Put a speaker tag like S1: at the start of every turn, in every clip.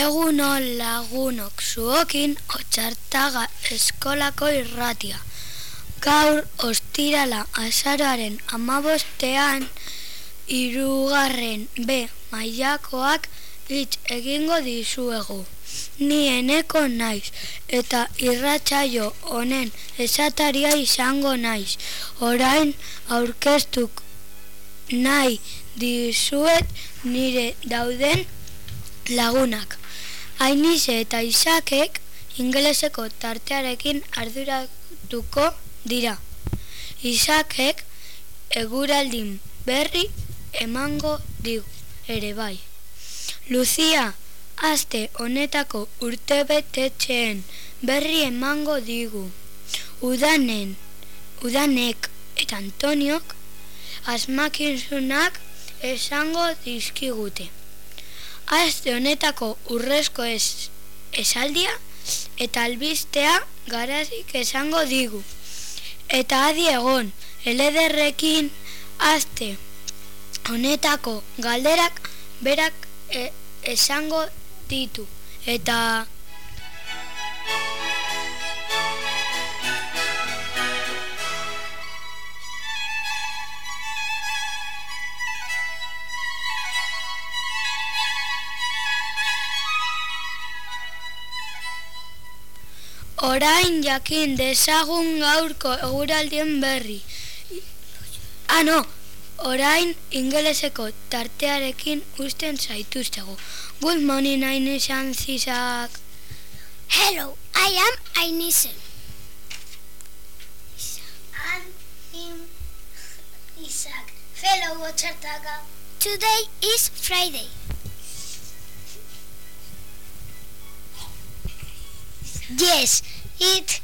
S1: Egunon lagunok zuokin Otxartaga eskolako irratia. Gaur ostirala azaroaren 15ean 3. B mailakoak hitz egingo dizuegu. Ni Eneko naiz eta irratsaio honen esataria izango naiz. Orain aurkeztuk nahi dizuet nire dauden lagunak. Ainise eta Isakek ingeleseko tartearekin arduratuko dira. Isakek eguraldin berri emango digu ere bai. Lucia aste honetako urtebetetxeen berri emango digu. Udanek eta Antoniok asmakizunak esango dizkigute. Aste honetako urrezko esaldia eta albistea Garazik esango digu. Eta adi egon, Elederrekin aste honetako galderak berak esango ditu. Eta orain jakin dezagun gaurko eguraldien berri. Orain ingeleseko tartearekin usten zaituztegu. Good morning, Ainise and Isaac.
S2: Hello, I am Ainise. And I'm Isaac. Fellow Otxartaga. Today is Friday. Yes, it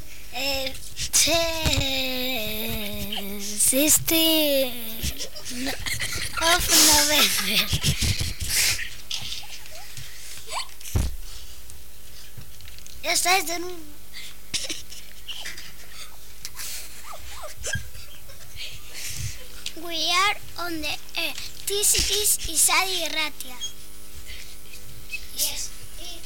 S2: 16th of November. Estás de nuevo. We are on the air. This is Isadi Ratia. Yes,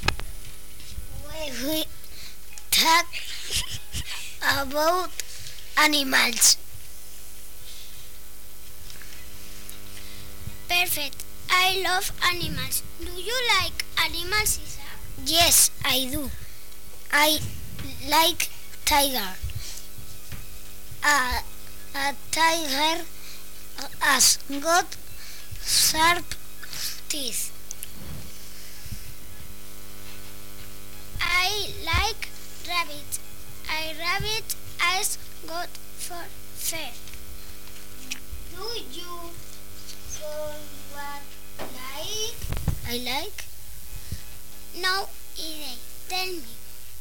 S2: we talk about animals. Perfect. I love animals. Do you like animals, Isaac? Yes, I do. I like tiger. A tiger has got sharp teeth. I like rabbit. A rabbit has got fur. Do you know what I like? No, Ide, tell me.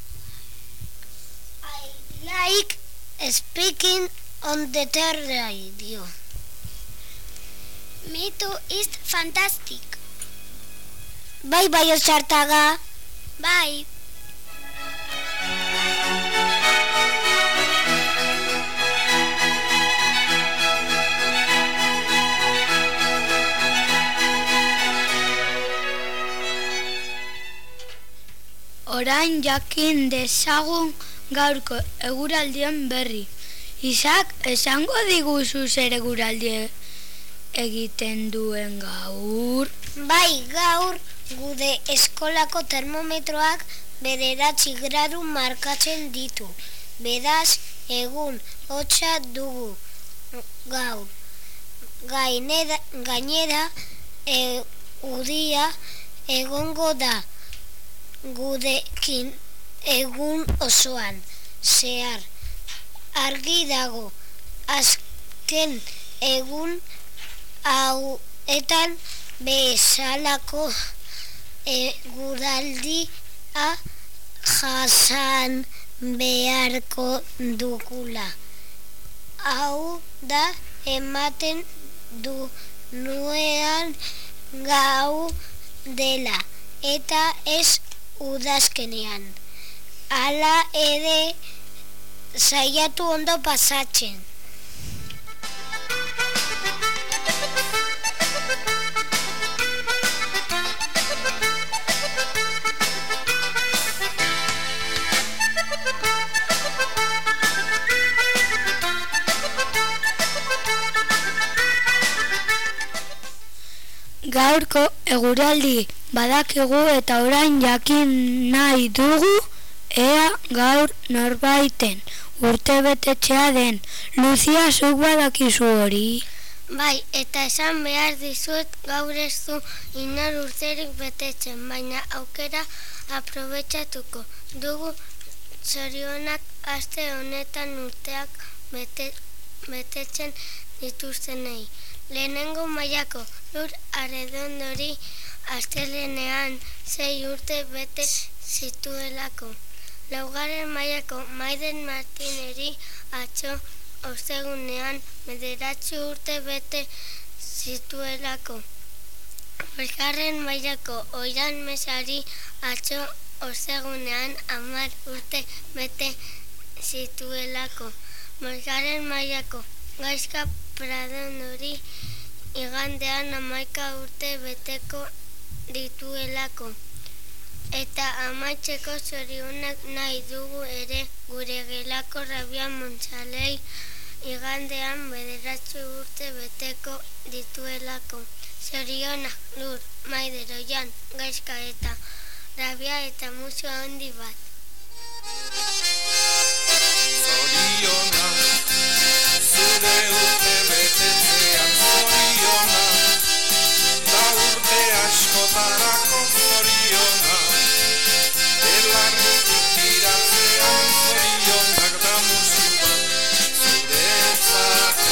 S2: I like speaking on the radio. Me too, it's fantastic. Bye bye, Otxartaga. Bye.
S1: Orain jakin dezagun gaurko eguraldien berri. Isaac, esango diguzu zer eguraldi egiten duen gaur?
S2: Bai, gaur gude eskolako termometroak 9 gradu markatzen ditu. Beraz, egun hotza dugu gaur. Gainera, udia egongo da gudekin egun osoan zehar. Argi dago, azken egun hauetan bezalako eguraldia jasan beharko dugula. Hau da ematen du nuean gau dela eta ez udazkenean. Hala ere saiatu ondo pasatzen.
S1: gaurko eguraldi badakigu eta orain jakin nahi dugu ea gaur norbaiten urtebetetzea den. Lucia, zuk badakizu hori?
S2: Bai, eta esan behar dizuet gaur ez du inor urterik betetzen, baina aukera aprobetxatuko dugu zorionak aste honetan urteak betetzen dituztenei. Lehenengo mailako Lur Arredondori astelehenean 6 urte bete zituelako. Laugarren mailako Maiden Martineri atzo ostegunean 9 urte bete zituelako. Bosgarren mailako Oiran Mesari atzo ostegunean 10 urte bete zituelako. Bosgarren mailako Gaizka Pradondori igandean 11 urte beteko dituelako. Eta amaitzeko zorionak nahi dugu ere gure gelako Rabia Montsalei igandean 9 urte beteko dituelako. Zorionak Lur, Maider, Oian, Gaizka eta Rabia eta musu handi bat.
S3: Zorionak, zure urte betetzean zorionak, da urte askotarako zorionak, belarretik tiratzean zorionak da musu bat zuretzako.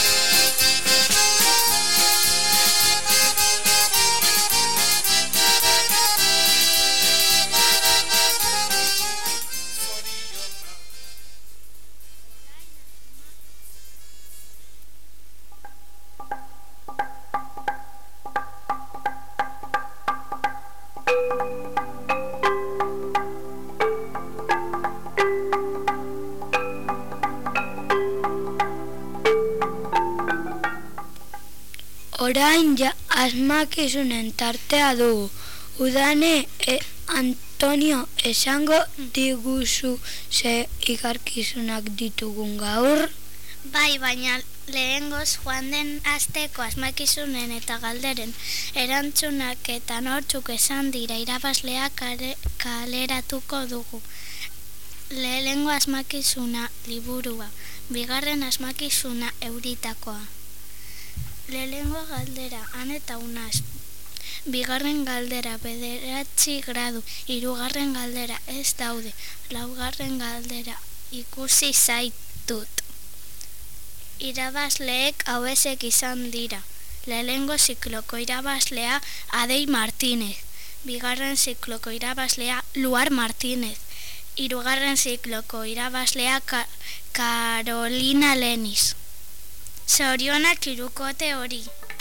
S1: Orain asmakizunen tartea dugu. Udane, Antonio, esango diguzu ze igarkizunak ditugun gaur?
S4: Bai, baina lehengoz joan den asteko asmakizunen eta galderen erantzunak eta nortzuk esan dira irabazlea kaleratuko dugu. Lehengo asmakizuna liburua, bigarren asmakizuna euritakoa. Lehengo galdera, Han eta Unaz. Bigarren galdera, 9 gradu. Hirugarren galdera, ez daude. Laugarren galdera, ikusi zaitut. Irabazleek hauesek izan dira. Lehengo zikloko irabazlea Adei Martinez. Bigarren zikloko irabazlea Luar Martinez. Hirugarren zikloko irabazlea Carolina Lenis. Zorionak hirukote hori.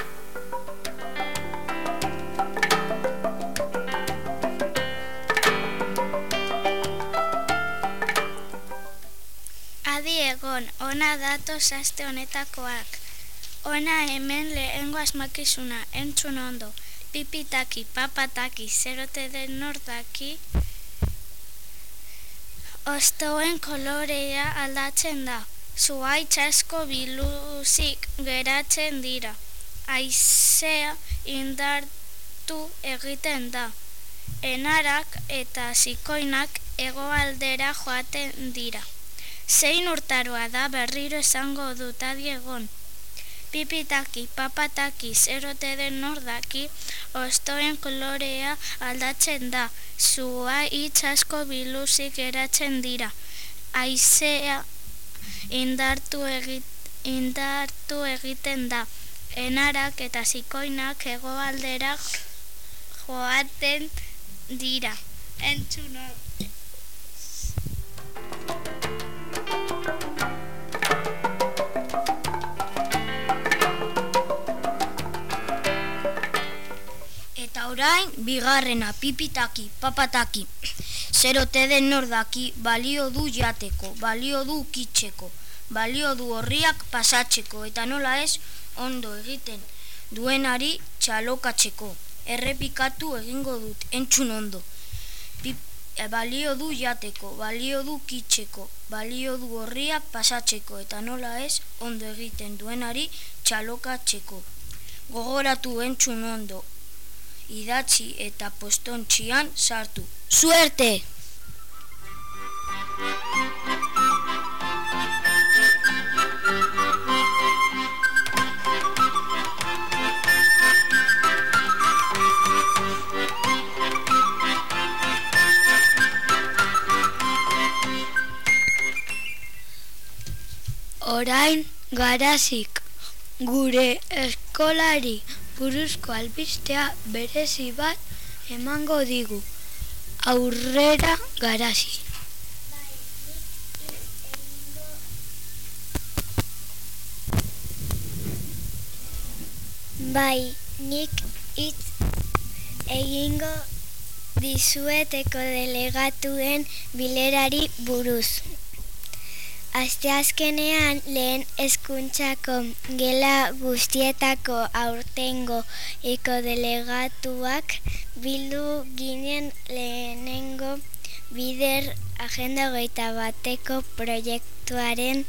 S4: Adi egon, ona datoz aste honetakoak. Ona hemen lehengo asmakizuna, entzun ondo. Pipitaki, papataki, zerote den nordaki. Ostoen kolorea aldatzen da. Zuhaitz asko biluzik geratzen dira. Haizea indartu egiten da. Enarak eta zikoinak hegoaldera joaten dira. Zein urtaroa da berriro esango dut Adi egon. Pipitaki, papataki, zerote den nordaki, ostoen kolorea aldatzen da. Zuhaitz asko biluzik geratzen dira. Haizea indartu egiten da. Enarak eta zikoinak hegoaldera joaten dira. Entzun hori.
S1: Eta orain, bigarrena, pipitaki, papataki. Zerote den nordaki, balio du jateko, balio du kitzeko, balio du horriak pasatzeko, eta nola ez, ondo egiten duenari txalokatzeko. Errepikatu egingo dut, entzun ondo. Balio du jateko, balio du kitzeko, balio du horriak pasatzeko, eta nola ez, ondo egiten duenari txalokatzeko. Gogoratu, entzun ondo. idatzi eta postontxian sartu. Suerte!
S5: Orain Garazik gure eskolari buruzko albistea berezi bat emango digu. Aurrera Garazi.
S2: Bai, nik hitz egingo dizueteko delegatuen bilerari buruz. Asteazkenean lehen hezkuntzako gela guztietako aurtengo ekodelegatuak bildu ginen lehenengo bider Agenda 21ko proiektuaren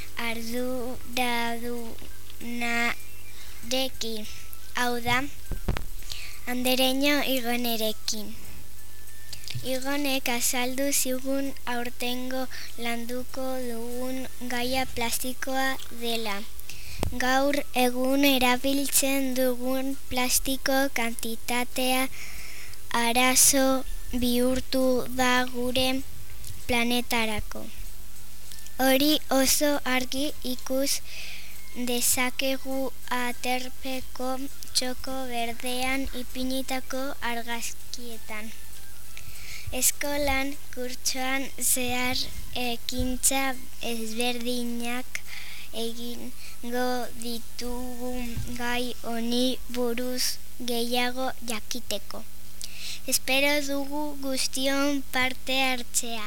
S2: arduradunarekin, hau da, Andereño Igonerekin. Igonek azaldu zigun aurtengo landuko dugun gaia plastikoa dela. Gaur egun erabiltzen dugun plastiko kantitatea arazo bihurtu da gure planetarako. Hori oso argi ikus dezakegu aterpeko txoko berdean ipinitako argazkietan. Eskolan kurtsoan zehar ekintza ezberdinak egingo ditugu gai honi buruz gehiago jakiteko. Espero dugu guztion parte hartzea.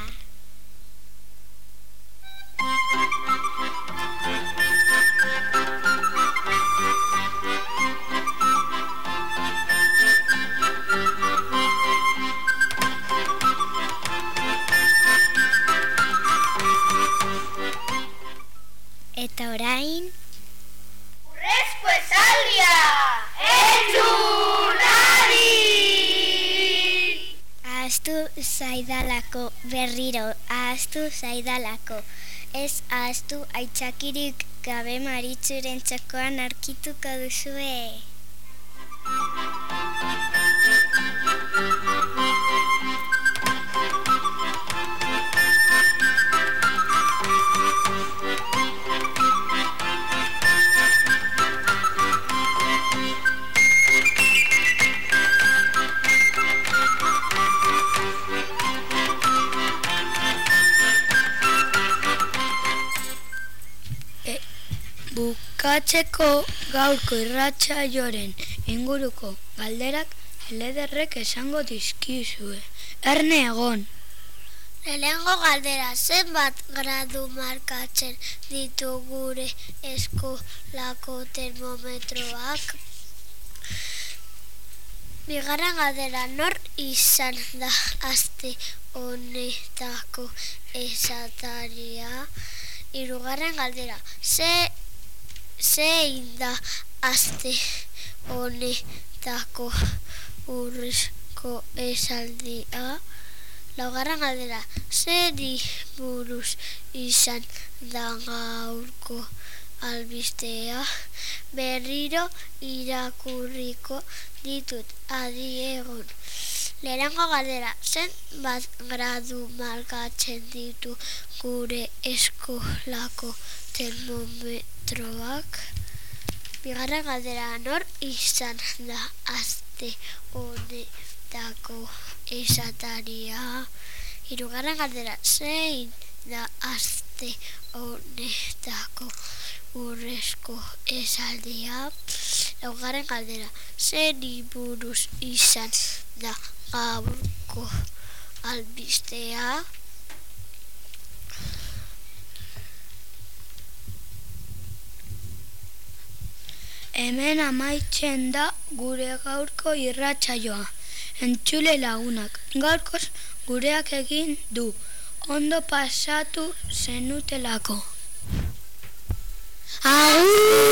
S2: Eta orain...
S6: Urrezko esaldia! Entzunari!
S2: Ahaztu zaidalako, berriro, ahaztu zaidalako. Ez ahaztu aitzakirik gabe Maritzuren txokoan aurkituko duzue.
S5: Bukatzeko gaurko irratsaioaren inguruko galderak elederrek esango dizkizue. Erne egon.
S2: Lehenengo galdera, zenbat gradu markatzen ditu gure eskolako termometroak? Bigarren galdera, nor izan da aste honetako esataria? Hirugarren galdera, zein da aste honetako urrezko esaldia? Laugarren galdera, zeri buruz izan da gaurko albistea? Berriro irakurriko ditut, adi egon. Lehenengo galdera, zenbat gradu markatzen ditu gure eskolako termometroak? Bigarren galdera, nor izan da aste honetako esataria? Hirugarren galdera, zein da aste honetako urrezko esaldia? Laugarren galdera, zeri buruz izan da gaurko albistea?
S5: Hemen amaitzen da gure gaurko irratsaioa. Entzule lagunak, gaurkoz gureak egin du, ondo pasatu zenutelako. Agur!